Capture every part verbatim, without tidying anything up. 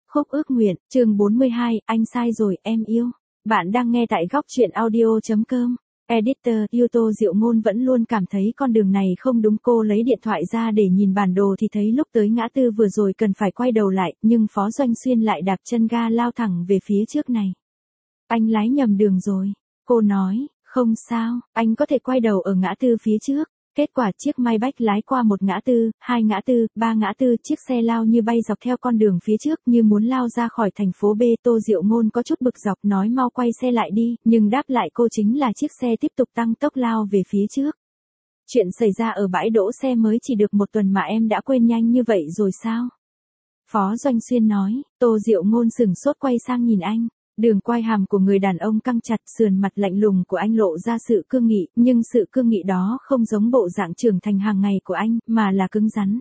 Khúc ước nguyện, chương bốn mươi hai, anh sai rồi, em yêu. Bạn đang nghe tại góc truyện audio.com. Editor, Yuto Diệu Ngôn vẫn luôn cảm thấy con đường này không đúng. Cô lấy điện thoại ra để nhìn bản đồ thì thấy lúc tới ngã tư vừa rồi cần phải quay đầu lại, nhưng Phó Doanh Xuyên lại đạp chân ga lao thẳng về phía trước này. Anh lái nhầm đường rồi. Cô nói, không sao, anh có thể quay đầu ở ngã tư phía trước. Kết quả chiếc Maybach lái qua một ngã tư, hai ngã tư, ba ngã tư, chiếc xe lao như bay dọc theo con đường phía trước như muốn lao ra khỏi thành phố B. Tô Diệu Ngôn có chút bực dọc nói mau quay xe lại đi, nhưng đáp lại cô chính là chiếc xe tiếp tục tăng tốc lao về phía trước. Chuyện xảy ra ở bãi đỗ xe mới chỉ được một tuần mà em đã quên nhanh như vậy rồi sao? Phó Doanh Xuyên nói. Tô Diệu Ngôn sửng sốt quay sang nhìn anh. Đường quai hàm của người đàn ông căng chặt, sườn mặt lạnh lùng của anh lộ ra sự cương nghị, nhưng sự cương nghị đó không giống bộ dạng trưởng thành hàng ngày của anh, mà là cứng rắn.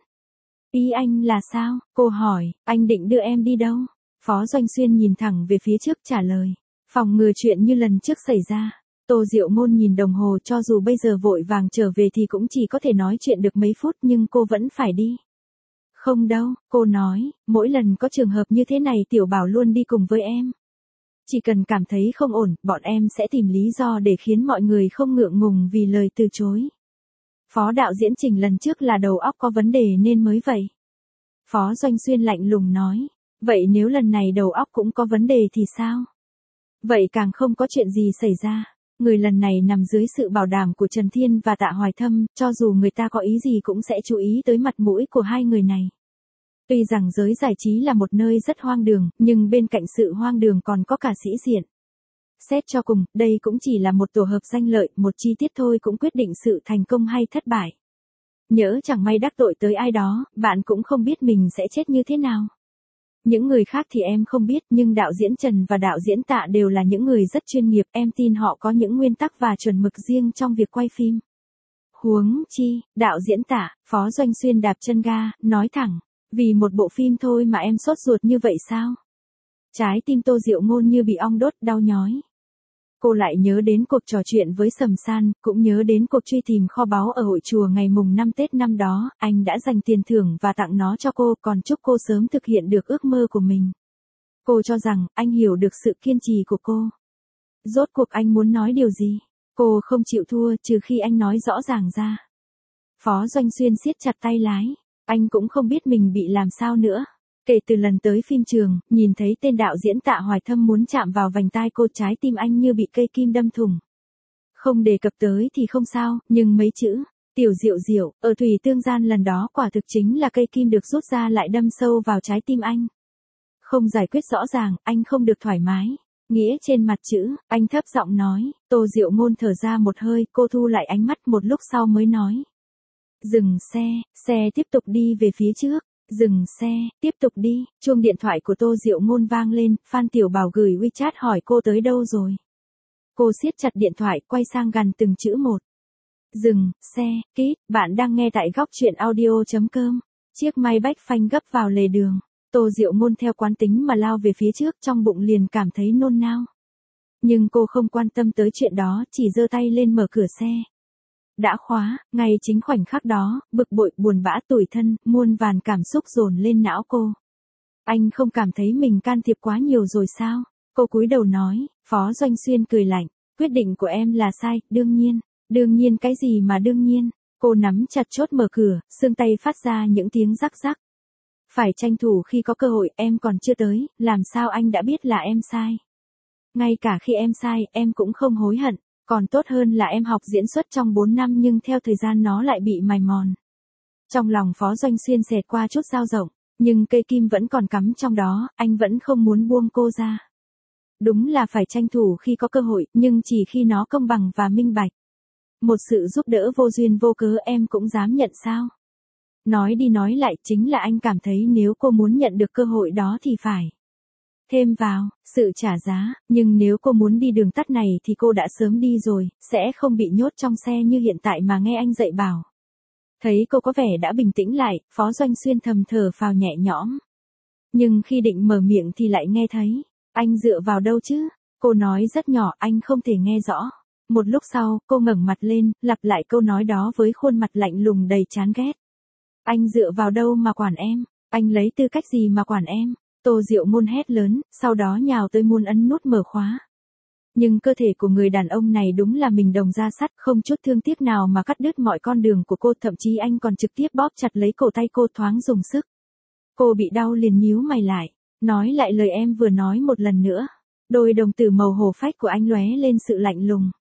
Ý anh là sao? Cô hỏi, anh định đưa em đi đâu? Phó Doanh Xuyên nhìn thẳng về phía trước trả lời. Phòng ngừa chuyện như lần trước xảy ra. Tô Diệu Ngôn nhìn đồng hồ, cho dù bây giờ vội vàng trở về thì cũng chỉ có thể nói chuyện được mấy phút, nhưng cô vẫn phải đi. Không đâu, cô nói, mỗi lần có trường hợp như thế này Tiểu Bảo luôn đi cùng với em. Chỉ cần cảm thấy không ổn, bọn em sẽ tìm lý do để khiến mọi người không ngượng ngùng vì lời từ chối. Phó đạo diễn Trình lần trước là đầu óc có vấn đề nên mới vậy. Phó Doanh Xuyên lạnh lùng nói. Vậy nếu lần này đầu óc cũng có vấn đề thì sao? Vậy càng không có chuyện gì xảy ra. Người lần này nằm dưới sự bảo đảm của Trần Thiên và Tạ Hoài Thâm, cho dù người ta có ý gì cũng sẽ chú ý tới mặt mũi của hai người này. Tuy rằng giới giải trí là một nơi rất hoang đường, nhưng bên cạnh sự hoang đường còn có cả sĩ diện. Xét cho cùng, đây cũng chỉ là một tổ hợp danh lợi, một chi tiết thôi cũng quyết định sự thành công hay thất bại. Nhỡ chẳng may đắc tội tới ai đó, bạn cũng không biết mình sẽ chết như thế nào. Những người khác thì em không biết, nhưng đạo diễn Trần và đạo diễn Tạ đều là những người rất chuyên nghiệp, em tin họ có những nguyên tắc và chuẩn mực riêng trong việc quay phim. Huống chi, đạo diễn Tạ, Phó Doanh Xuyên đạp chân ga, nói thẳng. Vì một bộ phim thôi mà em sốt ruột như vậy sao? Trái tim Tô Diệu Ngôn như bị ong đốt, đau nhói. Cô lại nhớ đến cuộc trò chuyện với Sầm San, cũng nhớ đến cuộc truy tìm kho báu ở hội chùa ngày mùng năm Tết năm đó, anh đã dành tiền thưởng và tặng nó cho cô, còn chúc cô sớm thực hiện được ước mơ của mình. Cô cho rằng, anh hiểu được sự kiên trì của cô. Rốt cuộc anh muốn nói điều gì? Cô không chịu thua, trừ khi anh nói rõ ràng ra. Phó Doanh Xuyên siết chặt tay lái. Anh cũng không biết mình bị làm sao nữa. Kể từ lần tới phim trường, nhìn thấy tên đạo diễn Tạ Hoài Thâm muốn chạm vào vành tai cô, trái tim anh như bị cây kim đâm thủng. Không đề cập tới thì không sao, nhưng mấy chữ, Tiểu Diệu Diệu, ở thủy tương gian lần đó quả thực chính là cây kim được rút ra lại đâm sâu vào trái tim anh. Không giải quyết rõ ràng, anh không được thoải mái. Nghĩa trên mặt chữ, anh thấp giọng nói. Tô Diệu Ngôn thở ra một hơi, cô thu lại ánh mắt một lúc sau mới nói. Dừng xe, xe tiếp tục đi về phía trước. Dừng xe, tiếp tục đi. Chuông điện thoại của Tô Diệu Ngôn vang lên, Phan Tiểu Bảo gửi WeChat hỏi cô tới đâu rồi. Cô siết chặt điện thoại, quay sang gần từng chữ một. Dừng, xe, kít, bạn đang nghe tại góc truyện audio.com. Chiếc Maybach phanh gấp vào lề đường. Tô Diệu Ngôn theo quán tính mà lao về phía trước, trong bụng liền cảm thấy nôn nao. Nhưng cô không quan tâm tới chuyện đó, chỉ giơ tay lên mở cửa xe. Đã khóa, ngay chính khoảnh khắc đó, bực bội, buồn bã, tủi thân, muôn vàn cảm xúc dồn lên não cô. Anh không cảm thấy mình can thiệp quá nhiều rồi sao? Cô cúi đầu nói. Phó Doanh Xuyên cười lạnh. Quyết định của em là sai, đương nhiên. Đương nhiên cái gì mà đương nhiên? Cô nắm chặt chốt mở cửa, xương tay phát ra những tiếng rắc rắc. Phải tranh thủ khi có cơ hội, em còn chưa tới, làm sao anh đã biết là em sai? Ngay cả khi em sai, em cũng không hối hận. Còn tốt hơn là em học diễn xuất trong bốn năm nhưng theo thời gian nó lại bị mài mòn. Trong lòng Phó Doanh Xuyên xẹt qua chút dao rộng, nhưng cây kim vẫn còn cắm trong đó, anh vẫn không muốn buông cô ra. Đúng là phải tranh thủ khi có cơ hội, nhưng chỉ khi nó công bằng và minh bạch. Một sự giúp đỡ vô duyên vô cớ em cũng dám nhận sao? Nói đi nói lại chính là anh cảm thấy nếu cô muốn nhận được cơ hội đó thì phải thêm vào sự trả giá, nhưng nếu cô muốn đi đường tắt này thì cô đã sớm đi rồi, sẽ không bị nhốt trong xe như hiện tại mà nghe anh dạy bảo. Thấy cô có vẻ đã bình tĩnh lại, Phó Doanh Xuyên thầm thở phào nhẹ nhõm. Nhưng khi định mở miệng thì lại nghe thấy, anh dựa vào đâu chứ? Cô nói rất nhỏ, anh không thể nghe rõ. Một lúc sau, cô ngẩng mặt lên, lặp lại câu nói đó với khuôn mặt lạnh lùng đầy chán ghét. Anh dựa vào đâu mà quản em? Anh lấy tư cách gì mà quản em? Tô Diệu Ngôn hét lớn, sau đó nhào tới muốn ấn nút mở khóa. Nhưng cơ thể của người đàn ông này đúng là mình đồng da sắt, không chút thương tiếc nào mà cắt đứt mọi con đường của cô, thậm chí anh còn trực tiếp bóp chặt lấy cổ tay cô, thoáng dùng sức. Cô bị đau liền nhíu mày lại, nói lại lời em vừa nói một lần nữa. Đôi đồng tử màu hổ phách của anh lóe lên sự lạnh lùng.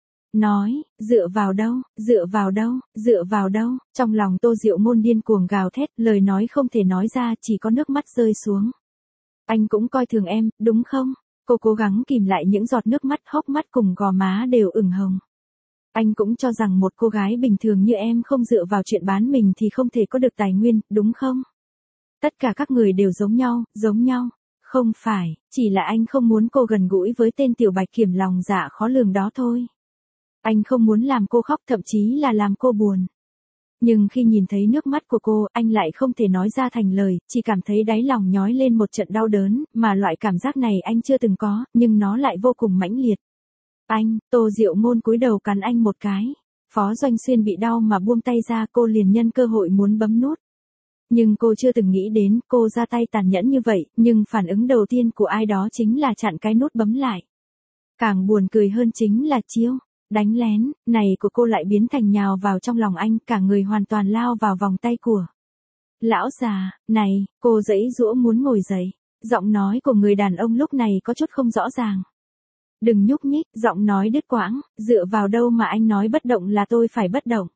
Nói, dựa vào đâu, dựa vào đâu, dựa vào đâu, trong lòng Tô Diệu Ngôn điên cuồng gào thét, lời nói không thể nói ra, chỉ có nước mắt rơi xuống. Anh cũng coi thường em, đúng không? Cô cố gắng kìm lại những giọt nước mắt, hốc mắt cùng gò má đều ửng hồng. Anh cũng cho rằng một cô gái bình thường như em không dựa vào chuyện bán mình thì không thể có được tài nguyên, đúng không? Tất cả các người đều giống nhau, giống nhau. Không phải, chỉ là anh không muốn cô gần gũi với tên tiểu bạch kiểm lòng dạ khó lường đó thôi. Anh không muốn làm cô khóc, thậm chí là làm cô buồn. Nhưng khi nhìn thấy nước mắt của cô, anh lại không thể nói ra thành lời, chỉ cảm thấy đáy lòng nhói lên một trận đau đớn, mà loại cảm giác này anh chưa từng có, nhưng nó lại vô cùng mãnh liệt. Anh, Tô Diệu Ngôn cúi đầu cắn anh một cái. Phó Doanh Xuyên bị đau mà buông tay ra, cô liền nhân cơ hội muốn bấm nút. Nhưng cô chưa từng nghĩ đến cô ra tay tàn nhẫn như vậy, nhưng phản ứng đầu tiên của ai đó chính là chặn cái nút bấm lại. Càng buồn cười hơn chính là chiêu đánh lén này của cô lại biến thành nhào vào trong lòng anh, cả người hoàn toàn lao vào vòng tay của lão già. Này, cô giãy giũa muốn ngồi dậy. Giọng nói của người đàn ông lúc này có chút không rõ ràng. Đừng nhúc nhích, giọng nói đứt quãng, dựa vào đâu mà anh nói bất động là tôi phải bất động.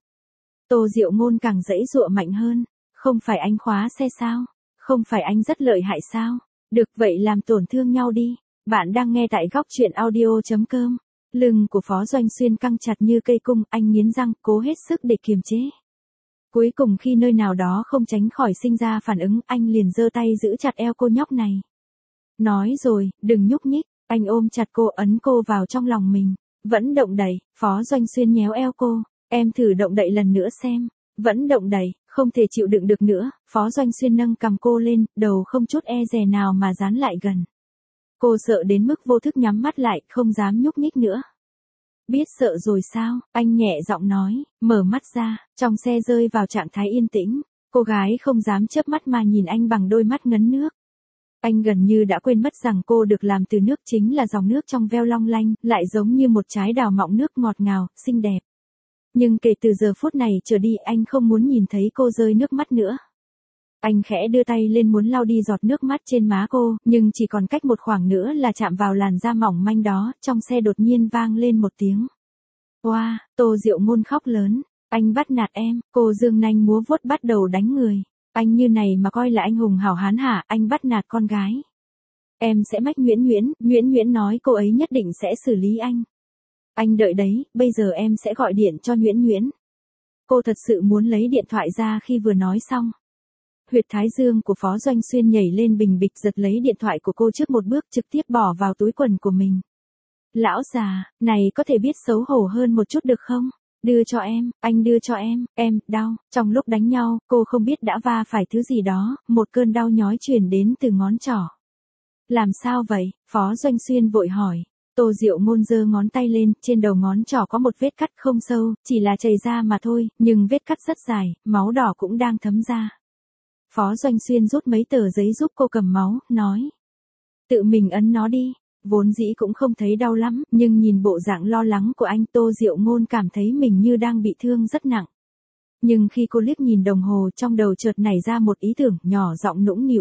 Tô Diệu Ngôn càng giãy giụa mạnh hơn. Không phải anh khóa xe sao? Không phải anh rất lợi hại sao? Được vậy làm tổn thương nhau đi. Bạn đang nghe tại góc truyện audio.com. Lưng của Phó Doanh Xuyên căng chặt như cây cung, anh nghiến răng, cố hết sức để kiềm chế. Cuối cùng khi nơi nào đó không tránh khỏi sinh ra phản ứng, anh liền giơ tay giữ chặt eo cô nhóc này. Nói rồi, đừng nhúc nhích, anh ôm chặt cô, ấn cô vào trong lòng mình. Vẫn động đậy, Phó Doanh Xuyên nhéo eo cô, em thử động đậy lần nữa xem. Vẫn động đậy, không thể chịu đựng được nữa, Phó Doanh Xuyên nâng cằm cô lên, đầu không chút e dè nào mà dán lại gần. Cô sợ đến mức vô thức nhắm mắt lại, không dám nhúc nhích nữa. Biết sợ rồi sao, anh nhẹ giọng nói, mở mắt ra, trong xe rơi vào trạng thái yên tĩnh, cô gái không dám chớp mắt mà nhìn anh bằng đôi mắt ngấn nước. Anh gần như đã quên mất rằng cô được làm từ nước, chính là dòng nước trong veo long lanh, lại giống như một trái đào mọng nước ngọt ngào, xinh đẹp. Nhưng kể từ giờ phút này trở đi anh không muốn nhìn thấy cô rơi nước mắt nữa. Anh khẽ đưa tay lên muốn lau đi giọt nước mắt trên má cô, nhưng chỉ còn cách một khoảng nữa là chạm vào làn da mỏng manh đó, trong xe đột nhiên vang lên một tiếng. Oa, wow, Tô Diệu Ngôn khóc lớn, anh bắt nạt em, cô dương nanh múa vuốt bắt đầu đánh người. Anh như này mà coi là anh hùng hảo hán hả, anh bắt nạt con gái. Em sẽ mách Nguyễn Nguyễn, Nguyễn Nguyễn nói cô ấy nhất định sẽ xử lý anh. Anh đợi đấy, bây giờ em sẽ gọi điện cho Nguyễn Nguyễn. Cô thật sự muốn lấy điện thoại ra khi vừa nói xong. Huyệt thái dương của Phó Doanh Xuyên nhảy lên bình bịch, giật lấy điện thoại của cô trước một bước, trực tiếp bỏ vào túi quần của mình. Lão già, này có thể biết xấu hổ hơn một chút được không? Đưa cho em, anh đưa cho em, em, đau. Trong lúc đánh nhau, cô không biết đã va phải thứ gì đó, một cơn đau nhói truyền đến từ ngón trỏ. Làm sao vậy? Phó Doanh Xuyên vội hỏi. Tô Diệu Ngôn giơ ngón tay lên, trên đầu ngón trỏ có một vết cắt không sâu, chỉ là chảy ra mà thôi, nhưng vết cắt rất dài, máu đỏ cũng đang thấm ra. Phó Doanh Xuyên rút mấy tờ giấy giúp cô cầm máu, nói. Tự mình ấn nó đi, vốn dĩ cũng không thấy đau lắm, nhưng nhìn bộ dạng lo lắng của anh, Tô Diệu Ngôn cảm thấy mình như đang bị thương rất nặng. Nhưng khi cô liếc nhìn đồng hồ, trong đầu chợt nảy ra một ý tưởng, nhỏ giọng nũng nịu.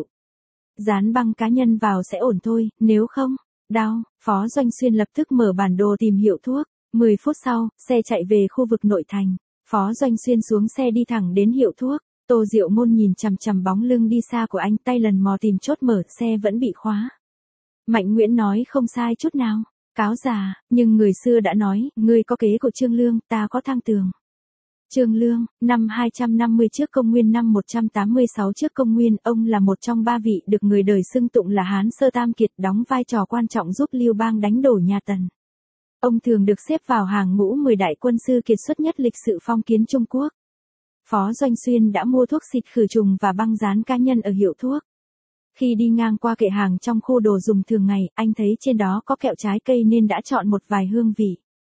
Dán băng cá nhân vào sẽ ổn thôi, nếu không, đau. Phó Doanh Xuyên lập tức mở bản đồ tìm hiệu thuốc. mười phút sau, xe chạy về khu vực nội thành. Phó Doanh Xuyên xuống xe đi thẳng đến hiệu thuốc. Tô Diệu Ngôn nhìn chằm chằm bóng lưng đi xa của anh, tay lần mò tìm chốt mở, xe vẫn bị khóa. Mạnh Nguyễn nói không sai chút nào. Cáo già, nhưng người xưa đã nói, ngươi có kế của Trương Lương, ta có thang tường. Trương Lương, năm hai trăm năm mươi trước công nguyên, năm một trăm tám mươi sáu trước công nguyên, ông là một trong ba vị được người đời xưng tụng là Hán Sơ Tam Kiệt, đóng vai trò quan trọng giúp Lưu Bang đánh đổ nhà Tần. Ông thường được xếp vào hàng ngũ mười đại quân sư kiệt xuất nhất lịch sử phong kiến Trung Quốc. Phó Doanh Xuyên đã mua thuốc xịt khử trùng và băng dán cá nhân ở hiệu thuốc. Khi đi ngang qua kệ hàng trong khu đồ dùng thường ngày, anh thấy trên đó có kẹo trái cây nên đã chọn một vài hương vị.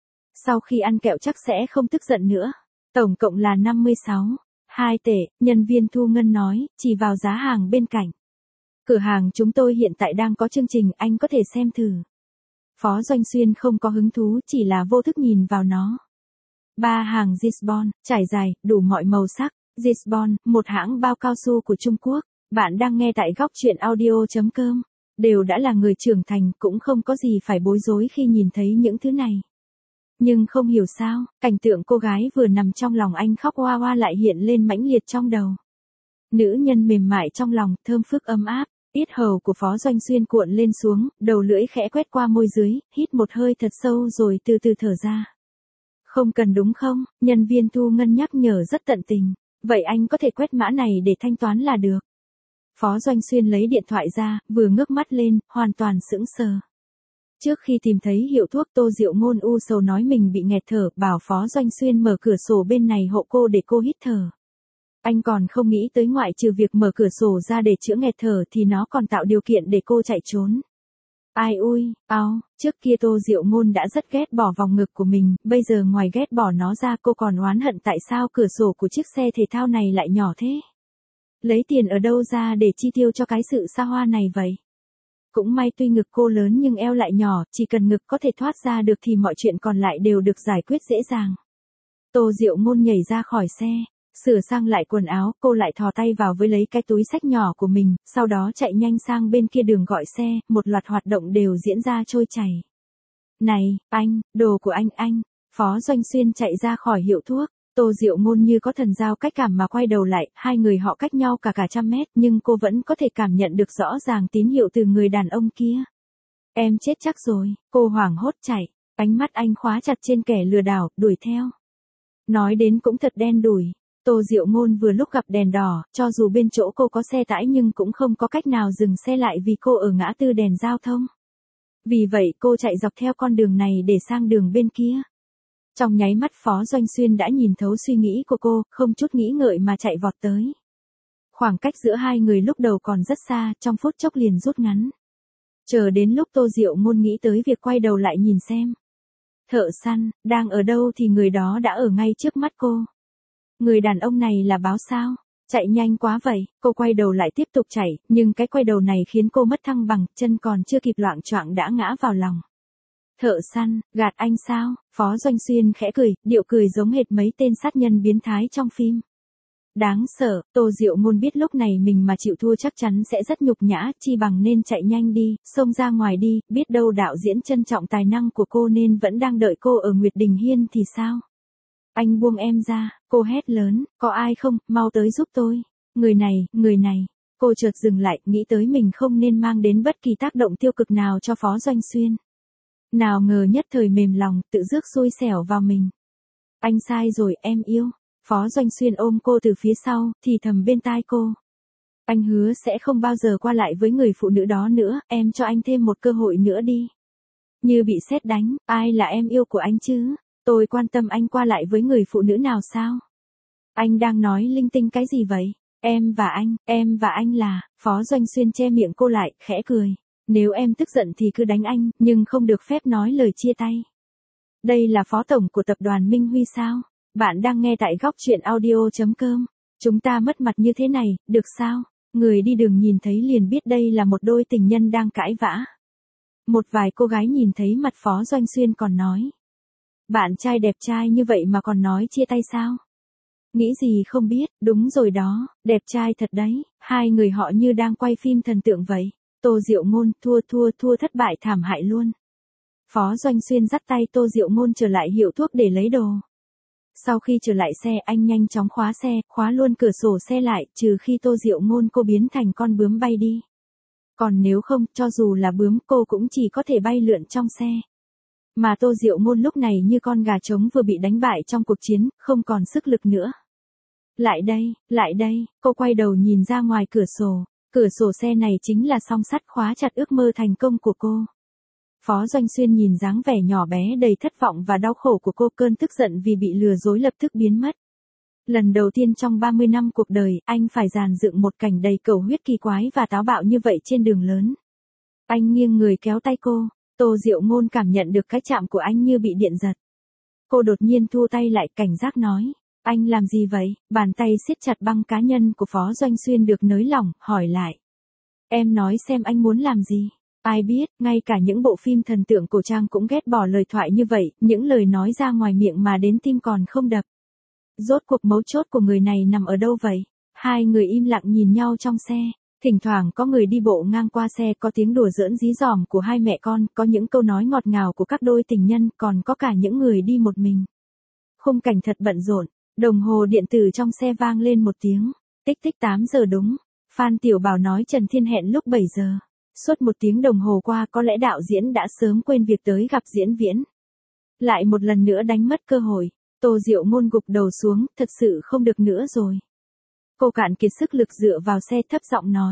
Sau khi ăn kẹo chắc sẽ không tức giận nữa. Tổng cộng là năm mươi sáu, hai tệ, nhân viên thu ngân nói, chỉ vào giá hàng bên cạnh. Cửa hàng chúng tôi hiện tại đang có chương trình, anh có thể xem thử. Phó Doanh Xuyên không có hứng thú, chỉ là vô thức nhìn vào nó. Ba hàng Gisbon, trải dài, đủ mọi màu sắc. Gisbon, một hãng bao cao su của Trung Quốc. Bạn đang nghe tại góc chuyện audio chấm com. Đều đã là người trưởng thành, cũng không có gì phải bối rối khi nhìn thấy những thứ này. Nhưng không hiểu sao, cảnh tượng cô gái vừa nằm trong lòng anh khóc oa oa lại hiện lên mãnh liệt trong đầu. Nữ nhân mềm mại trong lòng, thơm phức ấm áp. Yết hầu của Phó Doanh Xuyên cuộn lên xuống, đầu lưỡi khẽ quét qua môi dưới, hít một hơi thật sâu rồi từ từ thở ra. Không cần đúng không? Nhân viên thu ngân nhắc nhở rất tận tình. Vậy anh có thể quét mã này để thanh toán là được. Phó Doanh Xuyên lấy điện thoại ra, vừa ngước mắt lên, hoàn toàn sững sờ. Trước khi tìm thấy hiệu thuốc, Tô Diệu Ngôn u sầu nói mình bị nghẹt thở, bảo Phó Doanh Xuyên mở cửa sổ bên này hộ cô để cô hít thở. Anh còn không nghĩ tới ngoại trừ việc mở cửa sổ ra để chữa nghẹt thở thì nó còn tạo điều kiện để cô chạy trốn. Ai ui, ao, trước kia Tô Diệu Ngôn đã rất ghét bỏ vòng ngực của mình, bây giờ ngoài ghét bỏ nó ra cô còn oán hận tại sao cửa sổ của chiếc xe thể thao này lại nhỏ thế. Lấy tiền ở đâu ra để chi tiêu cho cái sự xa hoa này vậy? Cũng may tuy ngực cô lớn nhưng eo lại nhỏ, chỉ cần ngực có thể thoát ra được thì mọi chuyện còn lại đều được giải quyết dễ dàng. Tô Diệu Ngôn nhảy ra khỏi xe. Sửa sang lại quần áo, cô lại thò tay vào với lấy cái túi xách nhỏ của mình, sau đó chạy nhanh sang bên kia đường gọi xe, một loạt hoạt động đều diễn ra trôi chảy. Này, anh, đồ của anh anh, Phó Doanh Xuyên chạy ra khỏi hiệu thuốc, Tô Diệu Ngôn như có thần giao cách cảm mà quay đầu lại, hai người họ cách nhau cả cả trăm mét nhưng cô vẫn có thể cảm nhận được rõ ràng tín hiệu từ người đàn ông kia. Em chết chắc rồi, cô hoảng hốt chạy, ánh mắt anh khóa chặt trên kẻ lừa đảo, đuổi theo. Nói đến cũng thật đen đủi. Tô Diệu Ngôn vừa lúc gặp đèn đỏ, cho dù bên chỗ cô có xe tải nhưng cũng không có cách nào dừng xe lại vì cô ở ngã tư đèn giao thông. Vì vậy cô chạy dọc theo con đường này để sang đường bên kia. Trong nháy mắt Phó Doanh Xuyên đã nhìn thấu suy nghĩ của cô, không chút nghĩ ngợi mà chạy vọt tới. Khoảng cách giữa hai người lúc đầu còn rất xa, trong phút chốc liền rút ngắn. Chờ đến lúc Tô Diệu Ngôn nghĩ tới việc quay đầu lại nhìn xem. Thợ săn, đang ở đâu thì người đó đã ở ngay trước mắt cô. Người đàn ông này là báo sao? Chạy nhanh quá vậy, cô quay đầu lại tiếp tục chạy, nhưng cái quay đầu này khiến cô mất thăng bằng, chân còn chưa kịp loạng choạng đã ngã vào lòng. Thợ săn, gạt anh sao? Phó Doanh Xuyên khẽ cười, điệu cười giống hệt mấy tên sát nhân biến thái trong phim. Đáng sợ, Tô Diệu Ngôn biết lúc này mình mà chịu thua chắc chắn sẽ rất nhục nhã, chi bằng nên chạy nhanh đi, xông ra ngoài đi, biết đâu đạo diễn trân trọng tài năng của cô nên vẫn đang đợi cô ở Nguyệt Đình Hiên thì sao? Anh buông em ra, cô hét lớn, có ai không, mau tới giúp tôi. Người này, người này, cô chợt dừng lại, nghĩ tới mình không nên mang đến bất kỳ tác động tiêu cực nào cho Phó Doanh Xuyên. Nào ngờ nhất thời mềm lòng, tự rước xui xẻo vào mình. Anh sai rồi, em yêu. Phó Doanh Xuyên ôm cô từ phía sau, thì thầm bên tai cô. Anh hứa sẽ không bao giờ qua lại với người phụ nữ đó nữa, em cho anh thêm một cơ hội nữa đi. Như bị sét đánh, ai là em yêu của anh chứ? Tôi quan tâm anh qua lại với người phụ nữ nào sao? Anh đang nói linh tinh cái gì vậy? Em và anh, em và anh là, Phó Doanh Xuyên che miệng cô lại, khẽ cười. Nếu em tức giận thì cứ đánh anh, nhưng không được phép nói lời chia tay. Đây là phó tổng của tập đoàn Minh Huy sao? Bạn đang nghe tại góc chuyện audio chấm com. Chúng ta mất mặt như thế này, được sao? Người đi đường nhìn thấy liền biết đây là một đôi tình nhân đang cãi vã. Một vài cô gái nhìn thấy mặt Phó Doanh Xuyên còn nói. Bạn trai đẹp trai như vậy mà còn nói chia tay sao? Nghĩ gì không biết, đúng rồi đó, đẹp trai thật đấy, hai người họ như đang quay phim thần tượng vậy. Tô Diệu Ngôn, thua thua thua thất bại thảm hại luôn. Phó Doanh Xuyên dắt tay Tô Diệu Ngôn trở lại hiệu thuốc để lấy đồ. Sau khi trở lại xe anh nhanh chóng khóa xe, khóa luôn cửa sổ xe lại, trừ khi Tô Diệu Ngôn cô biến thành con bướm bay đi. Còn nếu không, cho dù là bướm cô cũng chỉ có thể bay lượn trong xe. Mà Tô Diệu Ngôn lúc này như con gà trống vừa bị đánh bại trong cuộc chiến, không còn sức lực nữa. Lại đây, lại đây, cô quay đầu nhìn ra ngoài cửa sổ. Cửa sổ xe này chính là song sắt khóa chặt ước mơ thành công của cô. Phó Doanh Xuyên nhìn dáng vẻ nhỏ bé đầy thất vọng và đau khổ của cô, cơn tức giận vì bị lừa dối lập tức biến mất. Lần đầu tiên trong ba mươi năm cuộc đời, anh phải dàn dựng một cảnh đầy cầu huyết kỳ quái và táo bạo như vậy trên đường lớn. Anh nghiêng người kéo tay cô, Tô Diệu Ngôn cảm nhận được cái chạm của anh như bị điện giật. Cô đột nhiên thu tay lại, cảnh giác nói, anh làm gì vậy? Bàn tay siết chặt băng cá nhân của Phó Doanh Xuyên được nới lỏng, hỏi lại. Em nói xem anh muốn làm gì. Ai biết, ngay cả những bộ phim thần tượng cổ trang cũng ghét bỏ lời thoại như vậy, những lời nói ra ngoài miệng mà đến tim còn không đập. Rốt cuộc mấu chốt của người này nằm ở đâu vậy? Hai người im lặng nhìn nhau trong xe. Thỉnh thoảng có người đi bộ ngang qua xe, có tiếng đùa giỡn dí dỏm của hai mẹ con, có những câu nói ngọt ngào của các đôi tình nhân, còn có cả những người đi một mình. Khung cảnh thật bận rộn, đồng hồ điện tử trong xe vang lên một tiếng. Tích tích tám giờ đúng. Phan Tiểu Bảo nói Trần Thiên hẹn lúc bảy giờ. Suốt một tiếng đồng hồ qua có lẽ đạo diễn đã sớm quên việc tới gặp diễn viễn. Lại một lần nữa đánh mất cơ hội. Tô Diệu Ngôn gục đầu xuống, thật sự không được nữa rồi. Cô cạn kiệt sức lực dựa vào xe thấp giọng nói.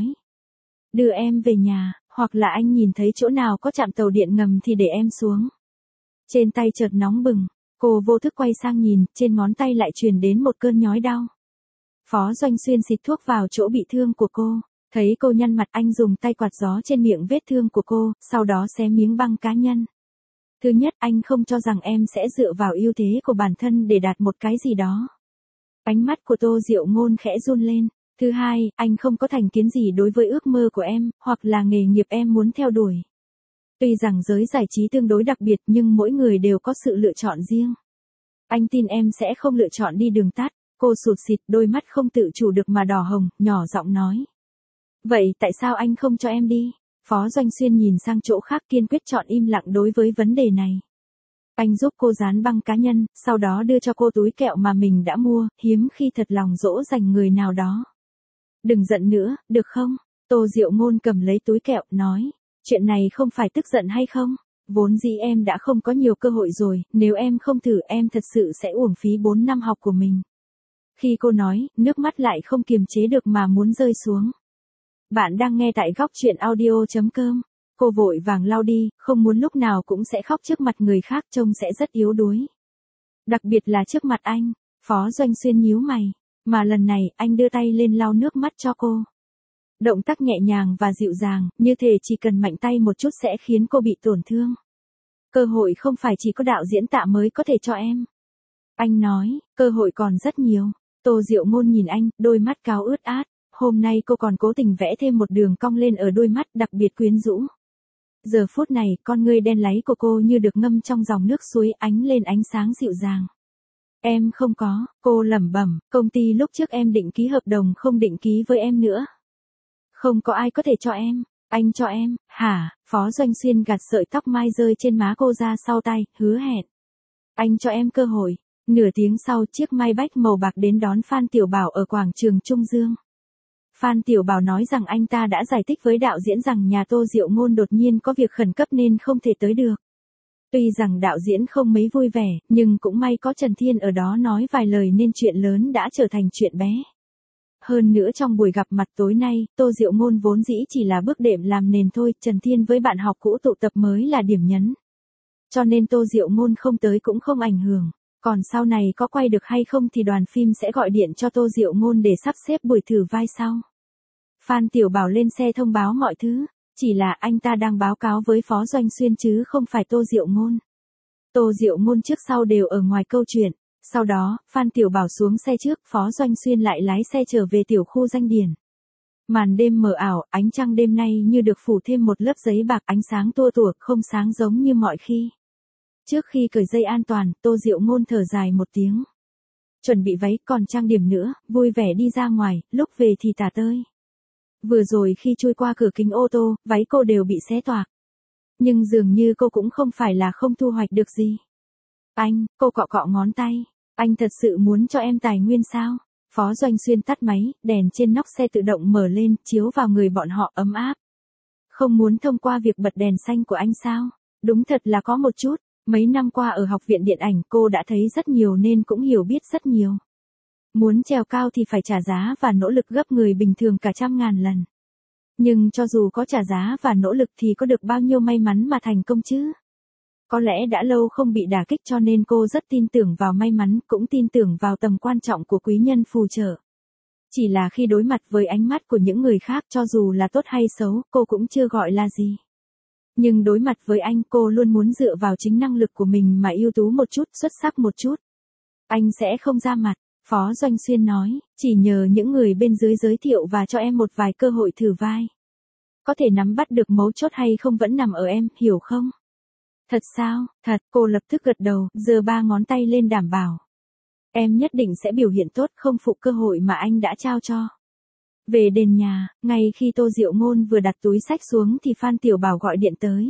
Đưa em về nhà, hoặc là anh nhìn thấy chỗ nào có trạm tàu điện ngầm thì để em xuống. Trên tay chợt nóng bừng, cô vô thức quay sang nhìn, trên ngón tay lại truyền đến một cơn nhói đau. Phó Doanh Xuyên xịt thuốc vào chỗ bị thương của cô, thấy cô nhăn mặt anh dùng tay quạt gió trên miệng vết thương của cô, sau đó xé miếng băng cá nhân. Thứ nhất, anh không cho rằng em sẽ dựa vào ưu thế của bản thân để đạt một cái gì đó. Ánh mắt của Tô Diệu Ngôn khẽ run lên. Thứ hai, anh không có thành kiến gì đối với ước mơ của em, hoặc là nghề nghiệp em muốn theo đuổi. Tuy rằng giới giải trí tương đối đặc biệt nhưng mỗi người đều có sự lựa chọn riêng. Anh tin em sẽ không lựa chọn đi đường tắt. Cô sụt sịt, đôi mắt không tự chủ được mà đỏ hồng, nhỏ giọng nói. Vậy tại sao anh không cho em đi? Phó Doanh Xuyên nhìn sang chỗ khác kiên quyết chọn im lặng đối với vấn đề này. Anh giúp cô dán băng cá nhân, sau đó đưa cho cô túi kẹo mà mình đã mua, hiếm khi thật lòng dỗ dành người nào đó. Đừng giận nữa, được không? Tô Diệu Ngôn cầm lấy túi kẹo, nói. Chuyện này không phải tức giận hay không? Vốn dĩ em đã không có nhiều cơ hội rồi, nếu em không thử em thật sự sẽ uổng phí bốn năm học của mình. Khi cô nói, nước mắt lại không kiềm chế được mà muốn rơi xuống. Bạn đang nghe tại góc truyện audio chấm com. Cô vội vàng lau đi, không muốn lúc nào cũng sẽ khóc trước mặt người khác trông sẽ rất yếu đuối. Đặc biệt là trước mặt anh. Phó Doanh Xuyên nhíu mày, mà lần này anh đưa tay lên lau nước mắt cho cô. Động tác nhẹ nhàng và dịu dàng, như thể chỉ cần mạnh tay một chút sẽ khiến cô bị tổn thương. Cơ hội không phải chỉ có đạo diễn Tạ mới có thể cho em. Anh nói, cơ hội còn rất nhiều. Tô Diệu Ngôn nhìn anh, đôi mắt cao ướt át. Hôm nay cô còn cố tình vẽ thêm một đường cong lên ở đôi mắt đặc biệt quyến rũ. Giờ phút này, con ngươi đen láy của cô như được ngâm trong dòng nước suối ánh lên ánh sáng dịu dàng. Em không có, cô lẩm bẩm, công ty lúc trước em định ký hợp đồng không định ký với em nữa. Không có ai có thể cho em, anh cho em, hả? Phó Doanh Xuyên gạt sợi tóc mai rơi trên má cô ra sau tay, hứa hẹn. Anh cho em cơ hội. Nửa tiếng sau chiếc Maybach màu bạc đến đón Phan Tiểu Bảo ở quảng trường Trung Dương. Phan Tiểu Bảo nói rằng anh ta đã giải thích với đạo diễn rằng nhà Tô Diệu Ngôn đột nhiên có việc khẩn cấp nên không thể tới được. Tuy rằng đạo diễn không mấy vui vẻ, nhưng cũng may có Trần Thiên ở đó nói vài lời nên chuyện lớn đã trở thành chuyện bé. Hơn nữa trong buổi gặp mặt tối nay, Tô Diệu Ngôn vốn dĩ chỉ là bước đệm làm nền thôi, Trần Thiên với bạn học cũ tụ tập mới là điểm nhấn. Cho nên Tô Diệu Ngôn không tới cũng không ảnh hưởng. Còn sau này có quay được hay không thì đoàn phim sẽ gọi điện cho Tô Diệu Ngôn để sắp xếp buổi thử vai sau. Phan Tiểu Bảo lên xe thông báo mọi thứ, chỉ là anh ta đang báo cáo với Phó Doanh Xuyên chứ không phải Tô Diệu Ngôn. Tô Diệu Ngôn trước sau đều ở ngoài câu chuyện, sau đó, Phan Tiểu Bảo xuống xe trước, Phó Doanh Xuyên lại lái xe trở về tiểu khu Danh Điển. Màn đêm mờ ảo, ánh trăng đêm nay như được phủ thêm một lớp giấy bạc ánh sáng tua tủa, không sáng giống như mọi khi. Trước khi cởi dây an toàn, Tô Diệu Ngôn thở dài một tiếng. Chuẩn bị váy còn trang điểm nữa, vui vẻ đi ra ngoài, lúc về thì tả tơi. Vừa rồi khi chui qua cửa kính ô tô, váy cô đều bị xé toạc. Nhưng dường như cô cũng không phải là không thu hoạch được gì. Anh, cô cọ cọ ngón tay. Anh thật sự muốn cho em tài nguyên sao? Phó Doanh Xuyên tắt máy, đèn trên nóc xe tự động mở lên, chiếu vào người bọn họ ấm áp. Không muốn thông qua việc bật đèn xanh của anh sao? Đúng thật là có một chút. Mấy năm qua ở học viện điện ảnh cô đã thấy rất nhiều nên cũng hiểu biết rất nhiều. Muốn trèo cao thì phải trả giá và nỗ lực gấp người bình thường cả trăm ngàn lần. Nhưng cho dù có trả giá và nỗ lực thì có được bao nhiêu may mắn mà thành công chứ? Có lẽ đã lâu không bị đả kích cho nên cô rất tin tưởng vào may mắn, cũng tin tưởng vào tầm quan trọng của quý nhân phù trợ. Chỉ là khi đối mặt với ánh mắt của những người khác cho dù là tốt hay xấu, cô cũng chưa gọi là gì. Nhưng đối mặt với anh cô luôn muốn dựa vào chính năng lực của mình mà ưu tú một chút, xuất sắc một chút. Anh sẽ không ra mặt, Phó Doanh Xuyên nói, chỉ nhờ những người bên dưới giới thiệu và cho em một vài cơ hội thử vai. có thể nắm bắt được mấu chốt hay không vẫn nằm ở em, hiểu không? Thật sao? Thật, cô lập tức gật đầu, giơ ba ngón tay lên đảm bảo. Em nhất định sẽ biểu hiện tốt, không phụ cơ hội mà anh đã trao cho. Về đến nhà, ngay khi Tô Diệu Ngôn vừa đặt túi xách xuống thì Phan Tiểu Bảo gọi điện tới.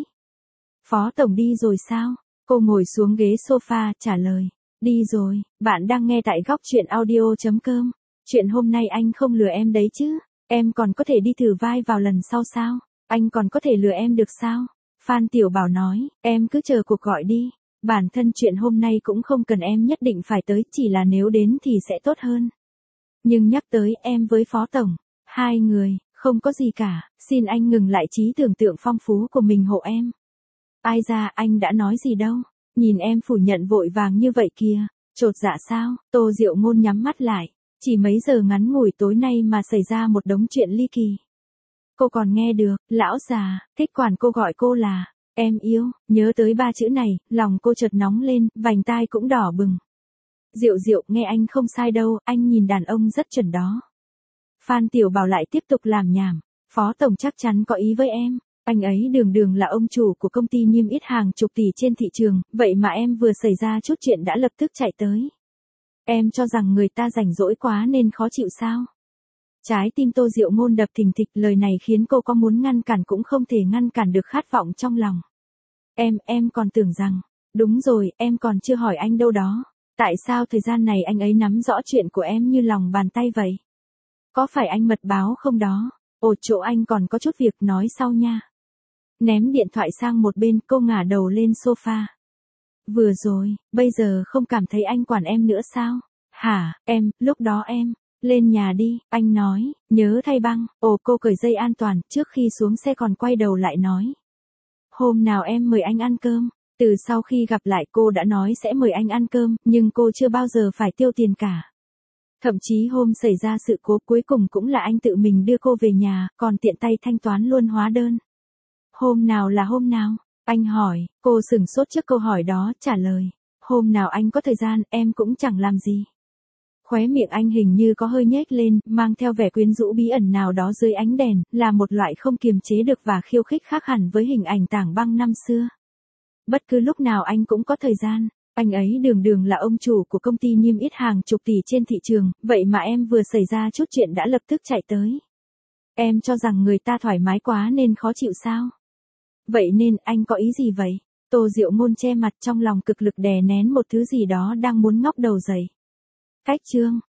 Phó Tổng đi rồi sao? Cô ngồi xuống ghế sofa, trả lời. Đi rồi, bạn đang nghe tại góc chuyện audio.com. Chuyện hôm nay anh không lừa em đấy chứ? Em còn có thể đi thử vai vào lần sau sao? Anh còn có thể lừa em được sao? Phan Tiểu Bảo nói, em cứ chờ cuộc gọi đi. Bản thân chuyện hôm nay cũng không cần em nhất định phải tới, chỉ là nếu đến thì sẽ tốt hơn. Nhưng nhắc tới em với Phó Tổng, hai người, không có gì cả, xin anh ngừng lại trí tưởng tượng phong phú của mình hộ em. Ai ra, anh đã nói gì đâu, nhìn em phủ nhận vội vàng như vậy kìa, chột dạ sao? Tô Diệu Ngôn nhắm mắt lại, chỉ mấy giờ ngắn ngủi tối nay mà xảy ra một đống chuyện ly kỳ. Cô còn nghe được, lão già, thích quản cô gọi cô là, em yêu, nhớ tới ba chữ này, lòng cô chợt nóng lên, vành tai cũng đỏ bừng. Diệu Diệu, nghe anh không sai đâu, anh nhìn đàn ông rất chuẩn đó. Phan Tiểu Bảo lại tiếp tục làm nhảm, Phó Tổng chắc chắn có ý với em, anh ấy đường đường là ông chủ của công ty niêm yết hàng chục tỷ trên thị trường, vậy mà em vừa xảy ra chút chuyện đã lập tức chạy tới. Em cho rằng người ta rảnh rỗi quá nên khó chịu sao? Trái tim Tô Diệu Ngôn đập thình thịch, lời này khiến cô có muốn ngăn cản cũng không thể ngăn cản được khát vọng trong lòng. Em, em còn tưởng rằng, đúng rồi, em còn chưa hỏi anh đâu đó. Tại sao thời gian này anh ấy nắm rõ chuyện của em như lòng bàn tay vậy? Có phải anh mật báo không đó? Ồ, chỗ anh còn có chút việc, nói sau nha. Ném điện thoại sang một bên, cô ngả đầu lên sofa. Vừa rồi, bây giờ không cảm thấy anh quản em nữa sao? Hả, em, lúc đó em, lên nhà đi, anh nói, nhớ thay băng. Ồ, cô cởi dây an toàn, trước khi xuống xe còn quay đầu lại nói. Hôm nào em mời anh ăn cơm. Từ sau khi gặp lại cô đã nói sẽ mời anh ăn cơm, nhưng cô chưa bao giờ phải tiêu tiền cả. Thậm chí hôm xảy ra sự cố cuối cùng cũng là anh tự mình đưa cô về nhà, còn tiện tay thanh toán luôn hóa đơn. Hôm nào là hôm nào? Anh hỏi, cô sửng sốt trước câu hỏi đó, trả lời. Hôm nào anh có thời gian, em cũng chẳng làm gì. Khóe miệng anh hình như có hơi nhếch lên, mang theo vẻ quyến rũ bí ẩn nào đó dưới ánh đèn, là một loại không kiềm chế được và khiêu khích khác hẳn với hình ảnh Tảng Băng năm xưa. Bất cứ lúc nào anh cũng có thời gian, anh ấy đường đường là ông chủ của công ty niêm yết hàng chục tỷ trên thị trường, vậy mà em vừa xảy ra chút chuyện đã lập tức chạy tới. Em cho rằng người ta thoải mái quá nên khó chịu sao? Vậy nên anh có ý gì vậy? Tô Diệu Ngôn che mặt, trong lòng cực lực đè nén một thứ gì đó đang muốn ngóc đầu dậy. Cách chương